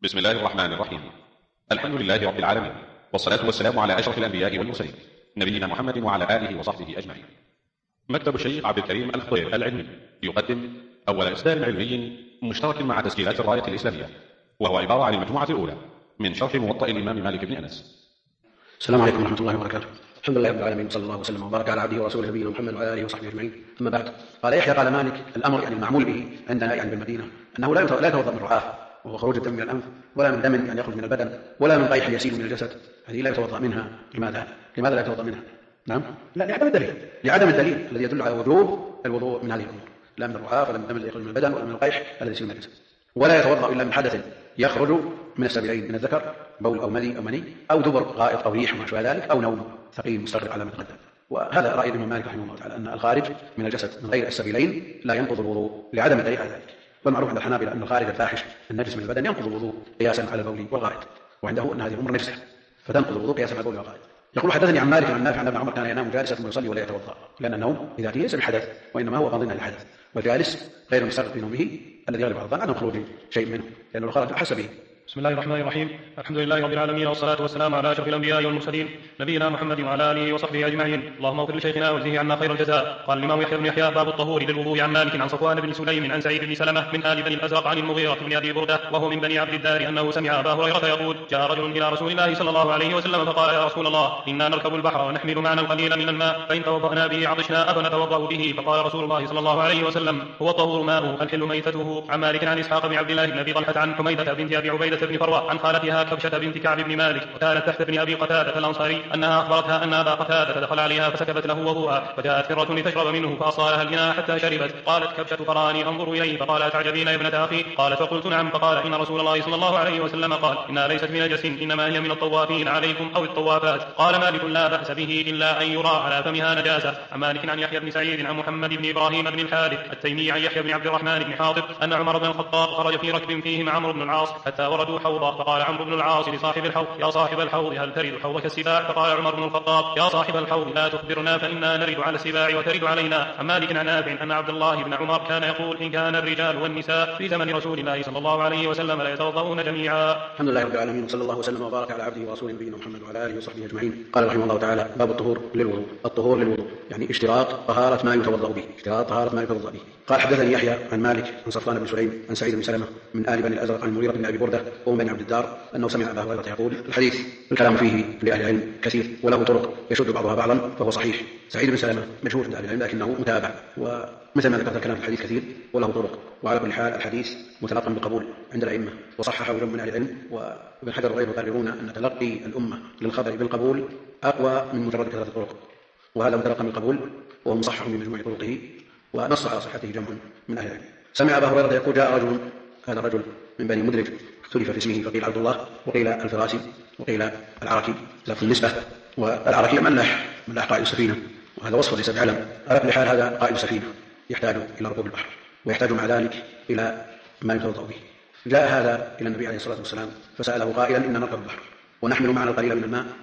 بسم الله الرحمن الرحيم. الحمد لله رب العالمين، والصلاة والسلام على أشرف الأنبياء والمرسلين نبينا محمد وعلى آله وصحبه أجمعين. مكتب الشيخ عبد الكريم الخضير العلمي يقدم أول إصدار علمي مشترك مع تسجيلات الراية الإسلامية، وهو عبارة عن المجموعة الأولى من شرح موطأ الإمام مالك بن أنس. السلام عليكم ورحمة الله وبركاته. الحمد لله رب العالمين، صلى الله وسلم وبارك على عبده ورسوله نبينا محمد وعلى آله وصحبه أجمعين. أما بعد، قال يحيى قال مالك: الأمر يعني المعمول به عندنا يعني بالمدينة أنه لا يتوضأ من رعاة وهو خروج الدم من الأنف، ولا من دم يعني يخرج من البدن، ولا من قيح يسيل من الجسد، هذه لا يتوضأ منها. لماذا لا يتوضأ منها؟ نعم، لا، لعدم الدليل الذي يدل على وجوب الوضوء من هذه الأمور، لا من الرعاة ولا من الدم الذي يخرج من البدن ولا من القيح الذي يسيل من الجسد. ولا يتوضأ إلا من حدث يخرج من السبيلين، من الذكر بول أو ملي أو مني، أو دبر غائط أو ريح وما شابه ذلك، أو نوم ثقيل مستغرق على ما تقدم. وهذا رأي الإمام مالك رحمه الله تعالى، أن الخارج من الجسد من غير السبيلين لا ينقض الوضوء لعدم الدليل على ذلك. والمعروف عند الحنابلة أن الخارج الفاحش النجس من البدن ينقض الوضوء قياسا على البول والغائط، وعنده أن هذه الأمور نجسة فتنقض الوضوء قياسا على البول والغائط. يقول: حدثني عن مالك عن نافع عن ابن عمر كان ينام جالسا ثم يصلي ولا يتوضأ، لأن النوم بذاته ليس بحدث، وإنما هو ظن الحدث، والجالس غير مستغرق في نومه الذي يغلب على الظن عدم خروج شيء منه، لأنه لو خرج حس به. بسم الله الرحمن الرحيم. الحمد لله رب العالمين، والصلاة والسلام على أشرف الأنبياء والمرسلين نبينا محمد وعلى آله وصحبه أجمعين. اللهم اغفر لشيخنا واجزه عنا خير الجزاء. قال الإمام يحيى بن يحيى: باب الطهور للوضوء. عن مالك عن صفوان بن سليم عن سعيد بن سلمة من آل بني الأزرق عن المغيرة بن أبي بردة وهو من بني عبد الدار أنه سمع أبا هريرة يقول: جاء رجل إلى رسول الله صلى الله عليه وسلم فقال: يا رسول الله، إنا نركب البحر ونحمل معنا القليل من الماء، فإن توضأنا به عطشنا أفنتوضأ به؟ فقال رسول الله صلى الله عليه وسلم: هو الطهور ماؤه الحل ميتته. عن مالك عن إسحاق بن عبد الله بن أبي طلحة عن حميدة بنت أبي عبيدة بن فروة عن خالتها كبشة بنت كعب بن مالك وكانت تحت ابن أبي قتادة الأنصاري أنها أخبرتها أن أبا قتادة دخل عليها فسكبت له وضوءها، فجاءت فرة لتشرب منه فأصالها الإناء حتى شربت. قالت كبشة: فراني أنظر إليه فقال: أتعجبين يا ابنة أخي؟ قالت: فقلت: نعم. فقال: إن رسول الله صلى الله عليه وسلم قال: إنها ليست من نجس، إنما هي من الطوافين عليكم أو الطوافات. قال مالك: لا بأس به إلا أن يرى على فمها نجاسة. عن مالك عن يحيى بن سعيد عن محمد بن إبراهيم بن الحارث التيمي عن يحيى بن عبد الرحمن بن حاطب أن عمر بن الخطاب خرج في ركب فيهم عمرو بن العاص حتى وردوا حوضا، فقال عمرو بن العاص لصاحب الحوض: يا صاحب الحوض، هل ترد حوضك السباع؟ فقال عمر بن الخطاب: يا صاحب الحوض، لا تخبرنا فإنا نرد على السباع وترد علينا. عن مالك عن نافع أن عبد الله بن عمر كان يقول: إن كان الرجال والنساء في زمن رسول الله صلى الله عليه وسلم لا يتوضؤون جميعا. الحمد لله رب العالمين، وصلى الله وسلم وبارك على عبده ورسوله نبينا محمد وعلى آله وصحبه أجمعين. قال رحمه الله تعالى: باب الطهور للوضوء. الطهور للوضوء يعني اشتراط طهارة ما يتوضأ به، اشتراط طهارة ما يتوضأ به. قال: حدثني يحيى عن مالك عن صفوان بن سليم عن سعيد بن سلمة من آل بني الأزرق عن المغيرة بن أبي بردة وهم بني عبد الدار أنه سمع أبا هريرة يقول. الحديث الكلام فيه لأهل العلم كثير وله طرق يشد بعضها بعضا فهو صحيح. سعيد بن سلمة مشهور عند أهل العلم لكنه متابع، ومثل ما ذكرت الكلام في الحديث كثير وله طرق، وعلى كل حال الحديث متلقى بالقبول عند الأئمة، وصححه من أهل العلم، وابن حجر وغيره يقررون أن تلقي الأمة للخبر بالقبول أقوى من مجرد كثرة الطرق، وهذا متلقى بالقبول وهو مصحح من مجموع طرقه، ونص على صحته جمع من أهل العلم. سمع أبا هريرة يقول: جاء رجل، هذا الرجل من بني مدرج اختلف في اسمه، فقيل عبد الله وقيل الفراسي وقيل العركي، لفظ النسبة، والعركي ملاح قائد السفينة، وهذا وصف ليس بعلم. على كل حال هذا قائد السفينة يحتاج إلى ركوب البحر، ويحتاج مع ذلك إلى ما يتوضأ به. جاء هذا إلى النبي عليه الصلاة والسلام فسأله قائلا: إننا نركب البحر ونحمل معنا القليل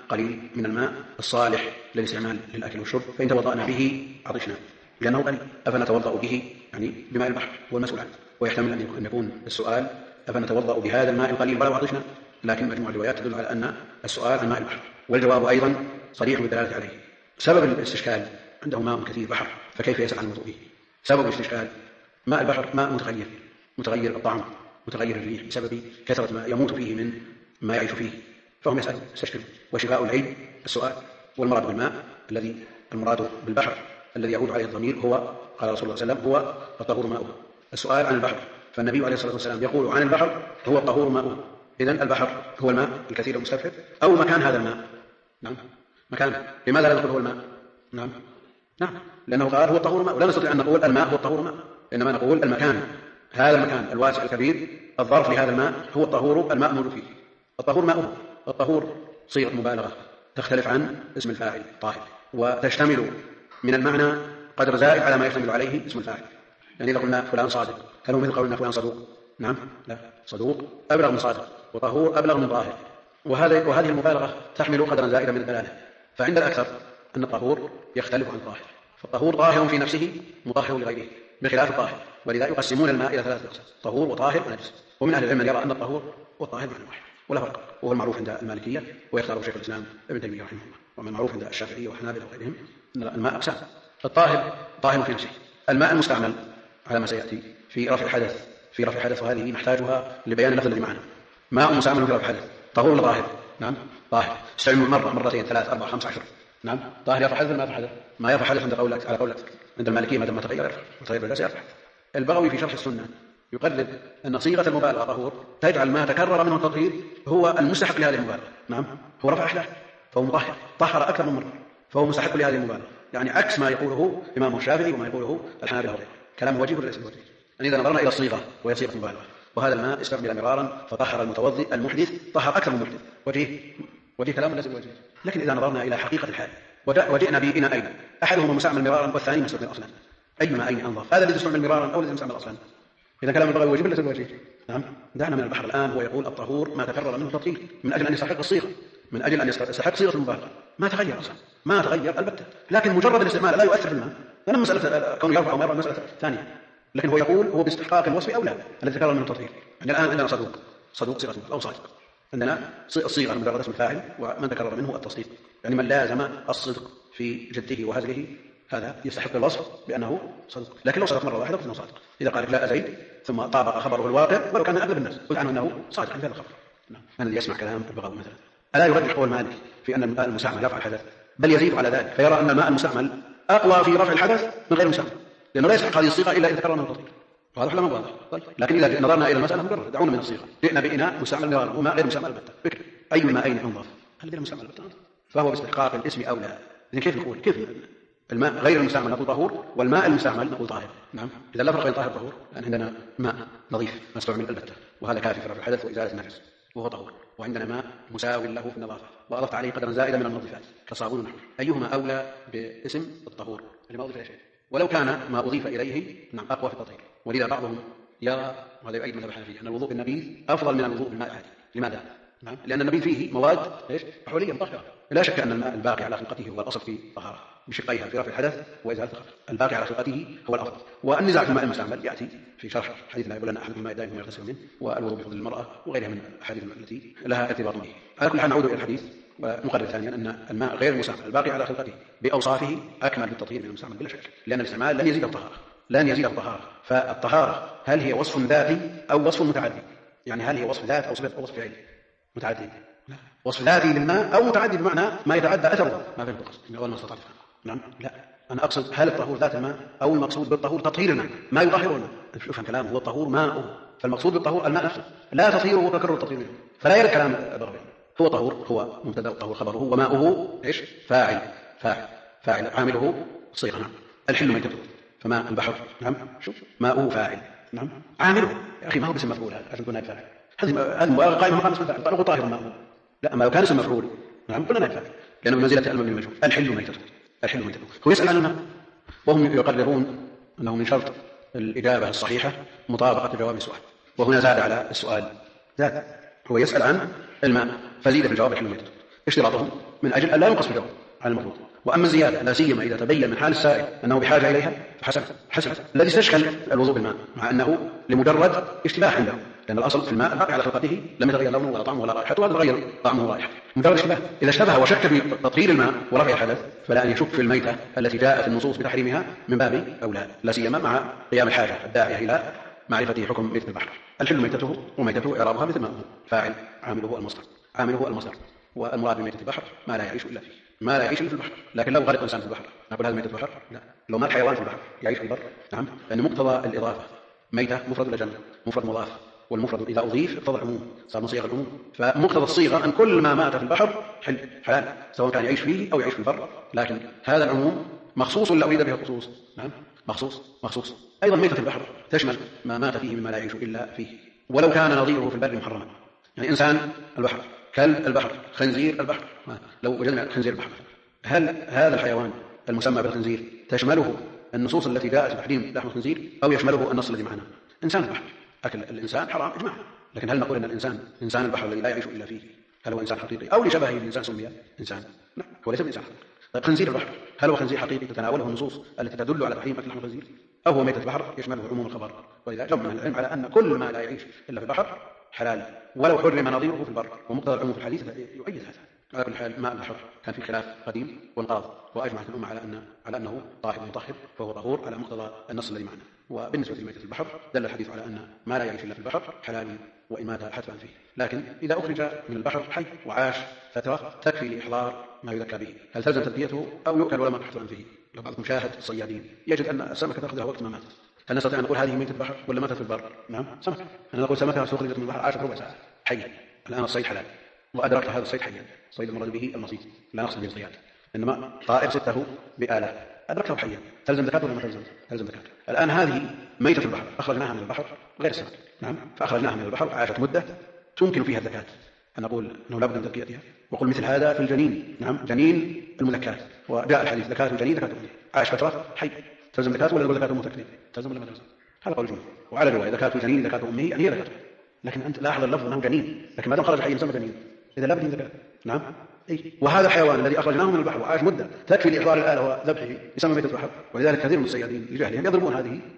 من الماء الصالح للاستعمال للأكل والشرب، فإن توضأنا به عطشنا، لأنه قليل، أفنتوضأ به يعني بماء البحر هو المسؤول عنه. ويحتمل أن يكون السؤال: أفنتوضأ بهذا الماء القليل ولو عطشنا؟ لكن مجموع الروايات تدل على أن السؤال عن ماء البحر، والجواب أيضا صريح بالدلالة عليه. سبب الاستشكال: عنده ماء كثير بحر، فكيف يسأل عن الوضوء به؟ سبب الاستشكال: ماء البحر ماء متغير الطعم، متغير الريح بسبب كثرة ما يموت فيه من ما يعيش فيه، فهم يستشكلون. وشفاء العين السؤال. والمراد بالماء المراد بالبحر الذي يعود عليه الضمير هو، قال رسول الله صلى الله عليه وسلم: هو الطهور ماؤه. السؤال عن البحر، فالنبي عليه الصلاة والسلام يقول عن البحر: هو الطهور ماؤه. إذن البحر هو الماء الكثير المستفحل أو مكان هذا الماء. نعم، مكان. لماذا لا نقول هو الماء؟ نعم، لأنه قال: هو الطهور ماؤه. لا نستطيع أن نقول الماء هو الطهور ماء، إنما نقول المكان، هذا المكان الواسع الكبير الظرف لهذا الماء هو الطهور، الماء موجود فيه. الطهور ماؤه. الطهور صيغة مبالغة تختلف عن اسم الفاعل طاهر، وتشتمل من المعنى قدر زائد على ما يشتمل عليه اسم الفاعل. يعني إذا قلنا فلان صادق، هل هو مثل قولنا فلان صدوق؟ نعم، لا، صدوق أبلغ من صادق، وطهور أبلغ من طاهر، وهذه المبالغة تحمل قدرا زائدا من الدلالة. فعند الأكثر أن الطهور يختلف عن الطاهر، فالطهور طاهر في نفسه مطهر لغيره بخلاف الطاهر، ولذا يقسمون الماء إلى 3 أقسام: طهور وطاهر ونجس. ومن أهل العلم من يرى أن الطهور والطاهر معنى واحد ولا فرق، وهو المعروف عند المالكية ويختاره شيخ الإسلام ابن تيمية رحمه الله، ومن المعروف عند الشافعية والحنابلة وغيرهم أن الماء أقسام. الطاهر طاهر في نفسه، الماء المستعمل على ما سيأتي في رفع الحدث، وهذه نحتاجها لبيان اللفظ الذي معنا. ماء مستعمل في رفع الحدث طهور ولا طاهر؟ نعم طاهر. استعمل مرة مرتين 3 4 5 10. نعم طاهر يرفع حدث ما يرفع حدث؟ ما يرفع حدث على قول عند المالكية ما دام تغير بالجاس يرفع. البغوي في شرح السنة يقرر أن صيغة المبالغة طهور تجعل ما تكرر منه التطهير هو المستحق لهذه المبالغة. نعم هو رفع أحداث فهو مطهر، طهر أكثر من مرة فهو مستحق لهذه المبالغة، يعني عكس ما يقوله إمام الشافعي وما يقوله الحنابلة وغيره. كلام وجيه وليس بوجيه. إذا نظرنا إلى الصيغة وهي صيغة مبالغة، وهذا الماء استعمل مرارا فطهر المتوضئ المحدث طهر أكثر من محدث، وجيه كلام ليس بوجيه. لكن إذا نظرنا إلى حقيقة الحال وجئنا بإناءين أحدهما مستعمل مرارا والثاني مستعمل أصلا، أي ماءين أنظف، هذا الذي يستعمل مرارا أو الذي يستعمل أصلا؟ إذا كلام البغوي وجيه ليس بوجيه. نعم دعنا من البحر الآن. هو يقول الطهور ما تكرر منه التطهير من أجل أن يستحق الصيغة، من أجل أن يستحق صيغة المبالغة، ما تغير أصلا، ما تغير البتة، لكن مجرد الاستعمال لا يؤثر في الماء. لأن مسألة كونه يرفع أو ما يرفع مسألة ثانية، لكن هو يقول هو باستحقاق الوصف أو لا الذي تكرر منه التطهير. يعني الآن عندنا صدوق صيغة أو صادق، عندنا الصيغة مجرد اسم الفاعل ومن تكرر منه التصديق، يعني من لازم الصدق في جده وهزله هذا يستحق الوصف بأنه صدق. لكن لو صدق مرة واحدة فإنه صادق. إذا قال لا أزيد ثم طابق خبره الواقع ولو كان أغلب الناس قلت عنه أنه صادق في هذا الخبر. من الذي يسمع كلام البغوي مثلا ألا يرجح قول مالك في أن الماء المستعمل يرفع الحدث، بل يزيد على ذلك، فيرى أن الماء المستعمل أقوى في رفع الحدث من غير المستعمل، لأنه لا يستحق هذه الصيغة إلا إذا تكرر منه التطهير. واضح ولا ما واضح؟ طيب لكن إذا نظرنا إلى المسألة مجرد دعونا من الصيغة، جئنا بإناء مستعمل مرارا وماء غير مستعمل البتة، أي الماءين أنظف؟ هل غير مستعمل البتة؟ فهو باستحقاق الاسم أو لا. إذن كيف نقول؟ كيف الماء غير المستعمل نقول طهور والماء المستعمل نقول طاهر؟ نعم إذا لا فرق بين طاهر وطهور، لأن عندنا ماء نظيف مستعمل البتة وهذا كافي في رفع الحدث وإزالة النجس وهو طهور، وعندنا ماء مساو له في النظافة وأضفت عليه قدرا زائدا من المنظفات كصابون ونحو، أيهما أولى باسم الطهور اللي ما أضيف إليه شيء؟ ولو كان ما أضيف إليه نعم أقوى في التطهير. ولذا بعضهم يرى وهذا يؤيد مذهب الحنفية أن الوضوء بالنبيذ أفضل من الوضوء بالماء العادي. لماذا؟ نعم لأن النبيذ فيه مواد حولية مطهرة. لا شك أن الماء الباقي على خلقته هو الأصل في الطهارة بشقيها في رفع الحدث وإزالة الخبث، الباقي على خلقته هو الأفضل. والنزاع في الماء المستعمل يأتي في شرح حديث لا يقول لنا أحدكم الماء دائما يغتسل منه والوضوء بفضل المرأة وغيرها من الأحاديث التي لها ارتباط به. على كل حال نعود إلى الحديث ونقرر ثانيا أن الماء غير المستعمل الباقي على خلقته بأوصافه أكمل بالتطهير من المستعمل بلا شك، لأن الاستعمال لن يزيد الطهارة. فالطهارة هل هي وصف ذاتي أو وصف متعدي؟ يعني هل هي وصف ذات أو وصف فعلي متعدي؟ وصف ذاتي للماء أو متعدي بمعنى ما يتعدى أثره ما بين القصد من أول ما استطعت. نعم لا أنا أقصد هل الطهور ذات الماء أو المقصود بالطهور تطهير الماء ما يطهر الماء. افهم كلامه، هو الطهور ماءه، فالمقصود بالطهور الماء نفسه لا تطهيره وتكرر التطهير منه، فلا يرد كلام البغوي. هو طهور هو مبتدأ الطهور خبره وماؤه ايش؟ فاعل عامله صيغة. نعم الحل ميتته فماء البحر نعم شوف ماؤه فاعل نعم عامله يا أخي ما هو باسم مفعول عشان تكون نائب فاعل. هذه المبالغة قائمة مقام اسم فاعل طالما طاهر ماؤه لا ما لو كان اسم مفعول نعم قلنا نائب فاعل لأنه بمنزلة المبني المجهول. الحل ميتته هو يسأل عن الماء وهم يقررون أنه من شرط الإجابة الصحيحة مطابقة جواب السؤال، وهنا زاد على السؤال زاد هو يسأل عن الماء فزيد في الجواب الحل ميتته اشتراطهم من أجل أن لا ينقص في الجواب على المفروض. وأما الزيادة لا سيما إذا تبين من حال السائل أنه بحاجة إليها فحسن الذي استشكل الوضوء بالماء مع أنه لمجرد اشتباه عنده، لأن الأصل في الماء الباقي على خلقته لم يتغير لونه ولا طعمه ولا رائحته وهذا تغير طعمه ورائحته مجرد اشتباه. إذا اشتبه وشك في تطهير الماء ورفع الحدث فلا أن يشك في الميتة التي جاءت النصوص بتحريمها من باب أولى لا سيما مع قيام الحاجة الداعية إلى معرفة حكم مثل البحر. الحل ميتته وميتته إعرابها مثل ما هو فاعل عامله المصدر والمراد بميتة البحر ما لا يعيش إلا فيه ما لا يعيش إلا في البحر. لكن لو غرق إنسان في البحر نقول هذا ميتة البحر؟ لا. لو مات حيوان في البحر يعيش في البر؟ نعم لأن مقتضى الإضافة ميتة مفرد لجنة مفرد مضاف والمفرد إذا أضيف اقتضى العموم صار من صيغ العموم. فمقتضى الصيغة أن كل ما مات في البحر حلال سواء كان يعيش فيه أو يعيش في البر، لكن هذا العموم مخصوص ولا أريد به الخصوص؟ نعم مخصوص. أيضا ميتة البحر تشمل ما مات فيه مما لا يعيش إلا فيه ولو كان نظيره في البر محرما. يعني إنسان البحر كلب البحر خنزير البحر لو وجدنا خنزير البحر هل هذا الحيوان المسمى بالخنزير تشمله النصوص التي جاءت بتحريم لحم الخنزير أو يشمله النص الذي معنا؟ إنسان البحر أكل الإنسان حرام إجماعا، لكن هل نقول أن إنسان البحر الذي لا يعيش إلا فيه هل هو إنسان حقيقي أو لشبهه الإنسان سمي إنسان؟ لا هو ليس بإنسان حقيقي. طيب خنزير البحر هل هو خنزير حقيقي تتناوله النصوص التي تدل على تحريم أكل لحم الخنزير أو هو ميتة البحر يشمله عموم الخبر. ولذا جمع العلم على أن كل ما لا يعيش إلا في البحر حلال ولو حرم نظيره في البر، ومقتضى العموم في الحديث يؤيد هذا. على كل حال ماء البحر كان في خلاف قديم وانقرض، وأجمعت الأمة على أنه طاهر مطهر، فهو طهور على مقتضى النص الذي معنا. وبالنسبة لميتة البحر دل الحديث على أن ما لا يعيش إلا في البحر حلال وإن مات حتفا فيه. لكن إذا أخرج من البحر حي وعاش فترة تكفي لإحضار ما يذكى به، هل تلزم تذكيته أو يؤكل ولم حتفا فيه؟ لو بعضكم شاهد الصيادين يجد أن السمكة تأخذها وقت ما ماتت، هل نستطيع أن نقول هذه ميتة البحر ولا ماتت في البر؟ نعم سمكة. أنا نقول سمكة أخرجت من البحر عاشت ربع ساعة حية، الآن الصيد حلال وأدركت هذا الصيد حيا، الصيد المراد به المصيد لا نقصد به الصياد، إنما طائر سته بآلاف أدركته حيا، تلزم زكاته ولا ما تلزم؟ تلزم زكاته. الآن هذه ميتة البحر أخرجناها من البحر غير السمك، نعم، فأخرجناها من البحر عاشت مدة تمكن فيها الزكاة، أنا أقول أنه لا بد من تزكيتها. وقل مثل هذا في الجنين، نعم، جنين المزكاة، وجاء الحديث زكاة الجنين زكاة أمه، عاش فترة حي، تلزم زكاته ولا زكاة أمه تكفي؟ تلزم ولا ما تلزم؟ هذا قول الجمهور. وعلى الرواية زكاة الجنين زكاة أمه يعني هي زكاته، لكن أنت لاحظ اللفظ أنه جنين، لكن ما دام خرج حي يسمى جنين، إذا لا بد من زكاة. نعم، وهذا الحيوان الذي أخرجناه من البحر وعاش مدة تكفي لإحضار الآلة وذبحه يسمى ميتة البحر، ولذلك كثير من الصيادين لجهلهم يضربون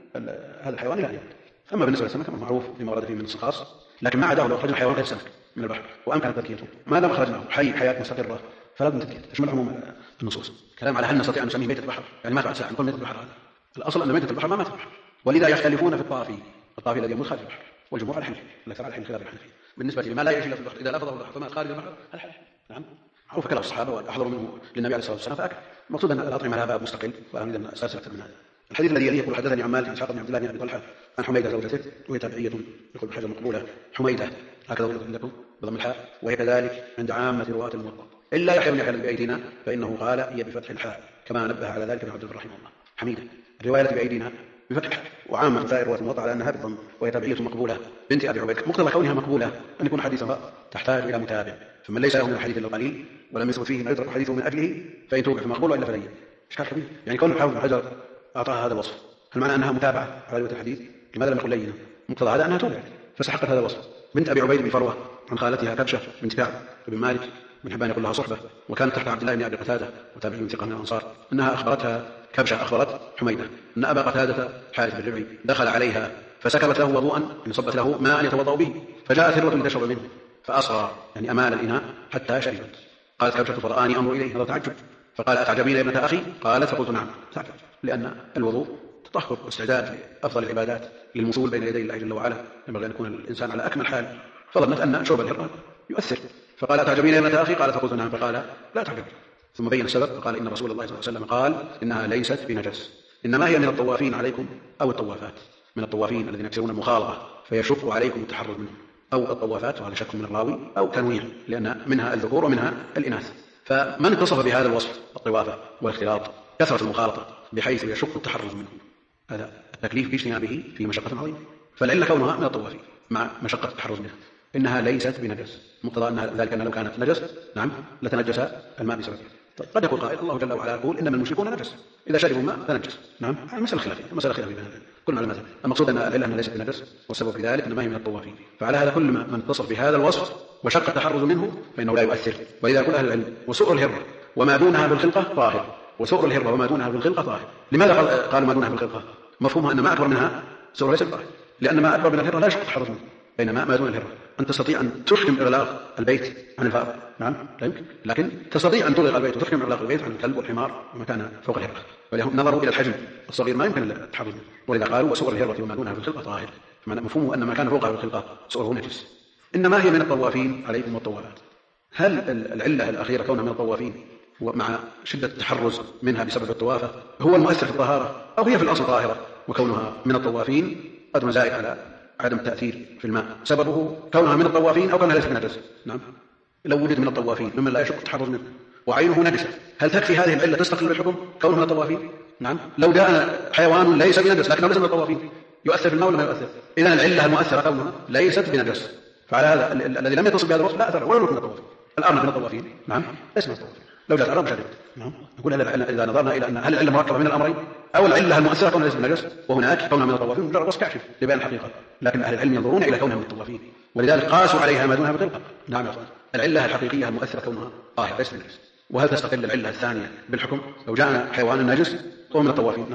هذا الحيوان إلى أن يموت. أما بالنسبة للسمك معروف فيما ورد فيه من الخاص، لكن ما عداه لو أخرجنا حيوان غير سمك من البحر وأمكن تذكيته، ما دام أخرجناه حي حياة مستقرة فلا بد من تذكيته، تشمل عموم النصوص. كلام على هل نستطيع أن نسميه ميتة البحر يعني مات بعد ساعة نقول ميتة البحر، هذا الأصل أن ميتة البحر ما مات البحر. ولذا يختلفون في الطافي الذي يموت خارج البحر، والجمهور على الحنفي الأكثر على خلاف الحنفيه. بالنسبة لما لا يعيش إلا في البحر إذا لفظه البحر فمات خارج البحر الحل، نعم، معروف كلام الصحابة وأحضروا منه للنبي عليه الصلاة والسلام فأكل. المقصود أن الأطعمة لها باب مستقل وأريد أن أسترسل أكثر من هذا. الحديث الذي يليه يقول حدثني عن مالك عن إسحاق بن عبد الله بن أبي طلحة عن حميدة زوجته وهي تابعية يقول بحاجة مقبولة حميدة هكذا ولد عندكم بضم الحاء، وهي كذلك عند عامة رواة الموطأ إلا يحيى بن يحيى بأيدينا فإنه قال هي بفتح الحاء كما نبه على ذلك ابن عبد الرحمن رحمه الله. حميدة الرواية التي بأيدينا بفتح الحاء، وعامة سائر رواة الموطأ على أنها بالضم، وهي تابعية مقبولة بنت أبي عبيد. مقتضى كونها مقبولة أن يكون حديثها تحتاج إلى متابع، فمن ليس له من الحديث إلا قليل ولم يثبت فيه ما يترك حديثه من أجله فإن توقف مقبول وإلا فليا. إشكال كبير يعني كون الحافظ بن حجر أعطاها هذا الوصف، هل معنى أنها متابعة على رواية الحديث؟ لماذا لم يقل لينا؟ مقتضى هذا أنها توبعت فسحقت هذا الوصف. بنت أبي عبيد بن فروة عن خالتها كبشة بنت كعب بن مالك بن حبان يقول لها صحبة، وكانت تحت عبد الله بن أبي قتادة وتابعي ثقة من الأنصار، أنها أخبرتها كبشة أخبرت حميدة أن أبا قتادة حارث بن ربعي دخل عليها فسكبت له وضوءا يعني صبت له ماء يتوضأ به، فجاءت هرة لتشرب منه فأصغى يعني أمال الإناء حتى شربت. قالت كبشة فرآني أنظر إليه هذا تعجب، فقال أتعجبين يا ابنة أخي؟ قالت فقلت نعم تعجب، لأن الوضوء تطهر واستعداد لأفضل العبادات للوصول بين يدي الله جل وعلا، ينبغي أن يكون الإنسان على أكمل حال، فظنت أن شرب الهرة يؤثر، فقال أتعجبين يا ابنة أخي؟ قالت فقلت نعم، فقال لا تعجب، ثم بين السبب فقال إن رسول الله صلى الله عليه وسلم قال إنها ليست بنجس، إنما هي من الطوافين عليكم أو الطوافات، من الطوافين الذين يكسرون المخالطة فيشق عليكم التحرز منهم، أو الطوافات وهذا شك من الراوي أو تنويع لأن منها الذكور ومنها الإناث. فمن اتصف بهذا الوصف الطوافة والاختلاط كثرة المخالطة بحيث يشق التحرز منهم، هذا التكليف باجتنابه في مشقة عظيمة، فالعلة كونها من الطوافين مع مشقة التحرز منها إنها ليست بنجس، مقتضى أن ذلك أن لو كانت نجس نعم لتنجس الماء بسببها. طيب قد يقول قائل الله جل وعلا يقول إنما المشركون نجس إذا شربوا الماء فنجس، نعم مسألة خلافية بين كل علماء، المقصود أن العلة أنها ليست بنجس والسبب في ذلك أنما هي من الطوافين، فعلى هذا كل من اتصف بهذا الوصف وشق التحرز منه فإنه لا يؤثر. ولذا يقول أهل العلم وسؤر الهرة وما دونها بالخلقة طاهر، وسؤر الهرة وما دونها بالخلقة طاهر. لماذا قالوا ما دونها بالخلقة؟ مفهومها أن ما أكبر منها سؤر ليس طاهر، لأن ما أكبر من الهرة لا يشق التحرز منه، بينما ما دون الهرة أن تستطيع أن تحكم إغلاق البيت عن الفار، نعم لا يمكن، لكن تستطيع أن تغلق البيت وتحكم إغلاق البيت عن الكلب والحمار وما كان فوق الهرة، ولهم نظروا إلى الحجم الصغير ما يمكن التحرز منه، ولذا قالوا وسؤر الهرة وما دونها بالخلقة طاهر، مفهومه أن ما كان فوقها بالخلقة سؤره نجس. إنما هي من الطوافين عليكم والطوافات. هل العلة الأخيرة كونها من الطوافين ومع شدة التحرز منها بسبب الطوافة هو المؤثر في الطهارة، أو هي في الأصل طاهرة وكونها من الطوافين قد زائد على عدم التأثير في الماء، سببه كونها من الطوافين أو كونها ليست بنجس؟ نعم، لو وجد من الطوافين ممن لا يشق التحرز منه وعينه نجسة هل تكفي هذه العلة تستقل بالحكم كونه من الطوافين؟ نعم، لو جاء حيوان ليس بنجس لكنه ليس من الطوافين يؤثر في الماء ولا ما يؤثر؟ إذن العلة المؤثرة كونها ليست بنجس، فعلى هذا الذي لم يتصل بهذا الوصف لا أثر ولا من الطوافين. الأرنب من الطوافين نعم ليس من الطوافين، لو جاء الأرنب شرب، نعم نقول إذا نظرنا إلى أن هل العلة مركبة من الأمرين أو العلة المؤثرة كونها ليست بنجس وهناك كونها من الطوافين مجرد وصف كاشف لبيان الحقيقة، لكن أهل العلم ينظرون إلى كونها من الطوافين ولذلك قاسوا عليها ما دونها بالخلقة. نعم يا أخوان، العلة الحقيقية المؤثرة كونها طاهرة ليست بنجس. وهل تستقل العلة الثانية بالحكم لو جاء حيوان نجس وهو من الطوافين؟ نعم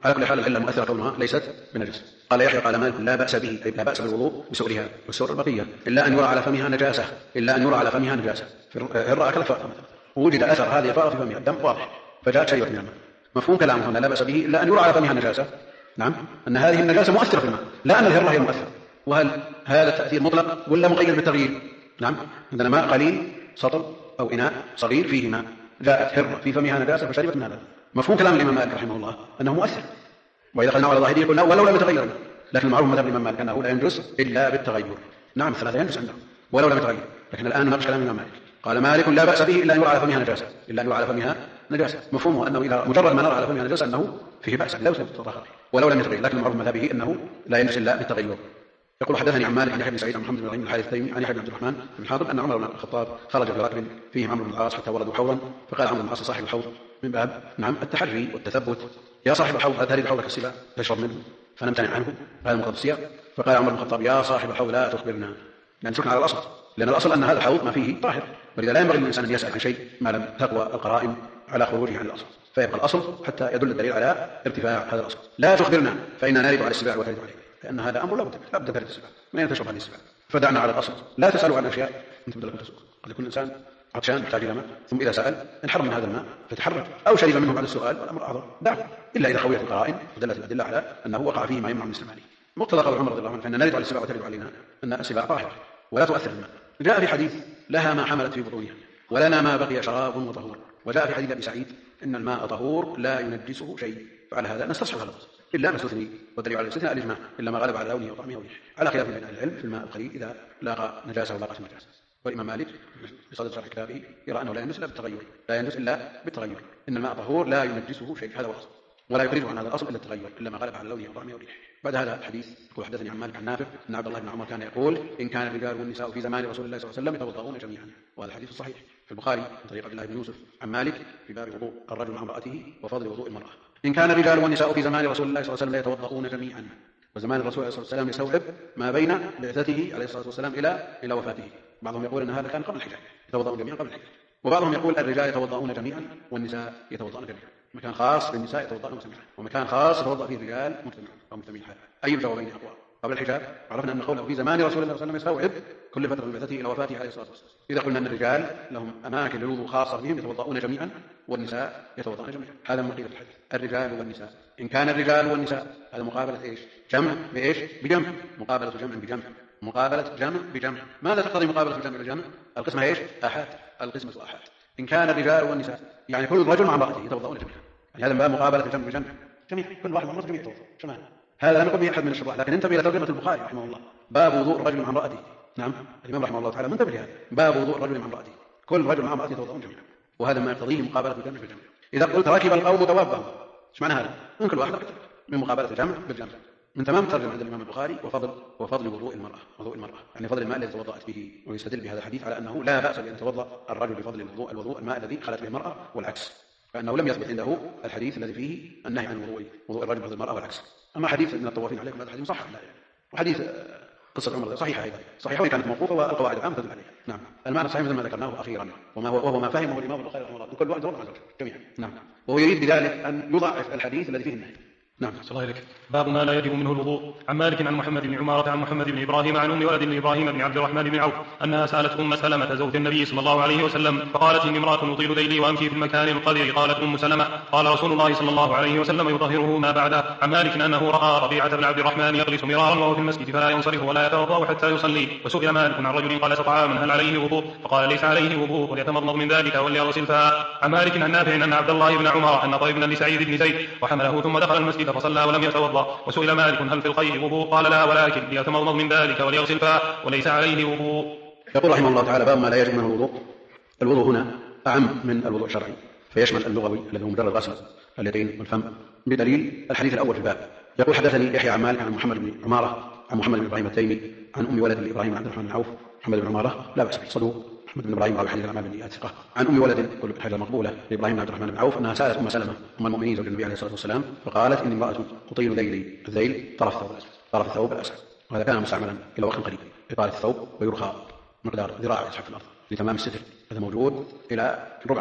على كل حال العلة المؤثرة كونها ليست بنجس. قال يحيى قال مالك لا بأس به، أي لا بأس بالوضوء بسؤرها والسؤر البقية، إلا أن يرى على فمها نجاسة، إلا أن يرى على فمها نجاسة. هرة أكلت فأر ووجد أثر هذه الفأر في فمها الدم واضح فجاءت شيبة من الماء. مفهوم كلامه هنا لا بأس به إلا أن يرى على فمها نجاسة، نعم، أن هذه النجاسة مؤثرة في الماء، لا أن الهرة هي المؤثرة. وهل هذا التأثير مطلق ولا مقيد بالتغيير؟ نعم، عندنا ماء قليل سطل أو إناء صغير فيه ماء، جاءت هرة في فمها نجاسة فشربت من هذا. مفهوم كلام الإمام مالك رحمه الله أنه مؤثر، وإذا قلنا على ظاهره قلنا ولو لم يتغير، لكن المعروف مذهب الإمام مالك أنه لا ينجس إلا بالتغير. نعم الثلاثة ينجس عنده ولو لم يتغير، لكن الآن نناقش كلام الإمام مالك. قال مالك لا بأس به إلا أن يرى على فمها نجاسة، إلا أن يرى على فمها نجاسة. مفهومه أنه إذا مجرد ما نرى على فمها نجاسة أنه فيه بأس لا يسلم ولو لم يتغير، لكن المعروف مذهبه أنه لا ينجس إلا بالتغير. يقول حدثني عن مالك عن يحيى بن سعيد عن محمد بن ابراهيم الحارث التيمي عن يحيى بن عبد الرحمن بن حاطب ان عمر بن الخطاب خرج بركب فيهم عمرو بن العاص حتى وردوا حوضا، فقال عمرو بن العاص صاحب الحوض من باب نعم التحري والتثبت: يا صاحب الحوض هل ترد حوضك السباع تشرب منه؟ فنمتنع عنه، هذا مقتضى السياق. فقال عمر بن الخطاب: يا صاحب الحوض لا تخبرنا، يعني شكرا على الاصل، لان الاصل ان هذا الحوض ما فيه طاهر، ولذا لا ينبغي للانسان ان يسال عن شيء ما لم تقوى القرائن على خروجه عن الاصل، فيبقى الاصل حتى يدل الدليل على ارتفاع هذا الاصل. لا تخبرنا فإننا نرد على السباع وترد عليه، لأن هذا أمر لا بد ترد السباع، من أين تشرب هذه السباع؟ فدعنا على الأصل، لا تسألوا عن أشياء أنتم بدلكم تسألون. قد يكون الإنسان عطشان يحتاج إلى ماء، ثم إذا سأل انحرم من هذا الماء فتحرج أو شرب منه بعد السؤال، والأمر أعظم، دعه، إلا إذا قويت القرائن ودلت الأدلة على أنه وقع فيه ما يمنع من استعماله. مقتضى قول عمر رضي الله عنه فإننا نرد على السباع وترد علينا أن السباع طاهرة ولا تؤثر الماء. جاء في حديث: لها ما حملت في بطونها ولنا ما بقي شراب وطهور. وجاء في حديث أبي سعيد: إن الماء طهور لا ينجسه شيء. فعلى هذا نستصحب هذا القول إلا ما استثني، والدليل على الاستثناء الإجماع، إلا ما غلب على لونه وطعمه وريحه، على خلاف بين أهل العلم في الماء القليل إذا لاقى نجاسة ولاقت نجاسة. والإمام مالك بصدد شرح كتابه يرى أنه لا ينجس إلا بالتغير، لا ينجس إلا بالتغير، إن الماء طهور لا ينجسه شيء، هذا هو الأصل، ولا يخرجه عن هذا الأصل إلا التغير، إلا ما غلب على لونه وطعمه وريحه. بعد هذا الحديث يقول: حدثني عن مالك عن نافع أن عبد الله بن عمر كان يقول: إن كان الرجال والنساء في زمان رسول الله صلى الله عليه وسلم يتوضؤون جميعا. وهذا الحديث صحيح في البخاري من طريق عبد الله بن يوسف عن مالك في باب وضوء الرجل مع امرأته وفضل وضوء المرأة. إن كان الرجال والنساء في زمان رسول الله صلى الله عليه وسلم يتوضؤون جميعا. وزمان الرسول عليه الصلاة والسلام يستوعب ما بين بعثته عليه الصلاة والسلام إلى وفاته. بعضهم يقول أن هذا كان قبل الحجاب، يتوضؤون جميعا قبل الحجاب، وبعضهم يقول الرجال يتوضؤون جميعا والنساء يتوضؤون جميعا. مكان خاص للنساء يتوضؤن مجتمعا، ومكان خاص يتوضأ فيه الرجال مجتمعا أو مجتمعين. أي الجوابين أقوى؟ قبل الحجاب عرفنا أن قوله في زمان رسول الله صلى الله عليه وسلم يستوعب كل فترة من بعثته إلى وفاته عليه الصلاة والسلام. إذا قلنا أن الرجال لهم أماكن للوضوء خاصة بهم يتوضؤون جميعا والنساء يتوضؤن جميعا، هذا من قيل الحديث الرجال والنساء. إن كان الرجال والنساء هذا مقابلة إيش؟ جمع بإيش؟ بجمع، مقابلة جمع بجمع، مقابلة جمع بجمع. ماذا تقتضي مقابلة الجمع بجمع؟ القسمة إيش؟ آحاد، القسمة آحاد. إن كان الرجال والنساء يعني كل رجل مع امرأته يتوضؤون جميعا، يعني هذا من باب مقابلة الجمع بجمع، جميع كل واحد مع امرأته جميع يتوضأ شمال. هذا لم يقل به أحد من الشراح، لكن انتبه إلى ترجمة البخاري رحمه الله: باب وضوء الرجل مع امرأته. نعم الإمام رحمه الله تعالى منتبه لهذا، باب وضوء الرجل مع امرأته، كل رجل مع امرأته يتوضؤون جميعا، وهذا ما يقتضيه مقابلة الجمع بالجمع. إذا قلت ركب القوم توضأوا، ايش معنى هذا؟ من كل واحد من مقابلة الجمع بالجمع. من تمام الترجمة عند الإمام البخاري وفضل وضوء المرأة، يعني فضل الماء الذي توضأت به، ويستدل بهذا الحديث على أنه لا بأس بأن يتوضأ الرجل بفضل الوضوء الماء الذي خلت به المرأة والعكس، فأنه لم يثبت عنده الحديث الذي فيه النهي عن وضوء الرجل بفضل المرأة والعكس. أما حديث من الطوافين عليكم هذا حديث صح لا يعني. وحديث قصة عمر صحيحة أيضا، صحيحة وإن كانت موقوفة والقواعد العامة تدل عليها. نعم المعنى الصحيح مثل ما ذكرناه أخيرا، وهو ما فهمه الإمام البخاري رحمه الله، كل واحد يتوضأ على جميعا. نعم وهو يريد بذلك أن يضعف الحديث الذي فيه النهي. نعم الله إليك. باب ما لا يجب منه الوضوء. عن مالك عن محمد بن عمارة عن محمد بن إبراهيم عن أم ولد لإبراهيم بن عبد الرحمن بن عوف أنها سألت أم سلمة زوج النبي صلى الله عليه وسلم فقالت: إني امرأة أطيل ذيلي وأمشي في المكان القذر. قالت أم سلمة: قال رسول الله صلى الله عليه وسلم: يطهره ما بعده. عن مالك أنه رأى ربيعة بن عبد الرحمن يغلس مرارا وهو في المسجد فلا ينصرف ولا يتوضأ حتى يصلي. وسئل مالك عن رجل قال طعاما هل عليه وضوء؟ فقال: ليس عليه وضوء وليتمضمض من ذلك وليغسل فاه. عن مالك عن نافع أن عبد الله بن عمر أن طيبا لسعيد بن زيد وحمله ثم دخل المسجد فصلى ولم يتوضأ. وسئل مالك: هل في الخير وضوء؟ قال: لا ولكن ليتمضمض من ذلك وليغسل فاه وليس عليه وضوء. يقول رحمه الله تعالى: باب ما لا يجب منه الوضوء. الوضوء هنا أعم من الوضوء الشرعي، فيشمل اللغوي الذي هو مجرد غسل اليدين والفم بدليل الحديث الأول في الباب. يقول: حدثني يحيى عن مالك عن محمد بن عمارة عن محمد بن إبراهيم التيمي عن أم ولد لإبراهيم بن عبد الرحمن بن عوف. محمد بن عمارة لا بأس به، صدوق. محمد بن إبراهيم راوي حديث الأعمال بالنيات ثقة. عن أم ولد كل حاجة مقبولة لإبراهيم بن عبد الرحمن بن عوف أنها سألت أم سلمة أم المؤمنين زوج النبي عليه الصلاة والسلام فقالت: إني امرأة أطيل ذيلي. الذيل طرف الثوب الأسفل، وهذا كان مستعملا إلى وقت قريب، إطالة الثوب ويرخى مقدار ذراع يزحف في الأرض لتمام الستر، هذا موجود إلى ربع قرن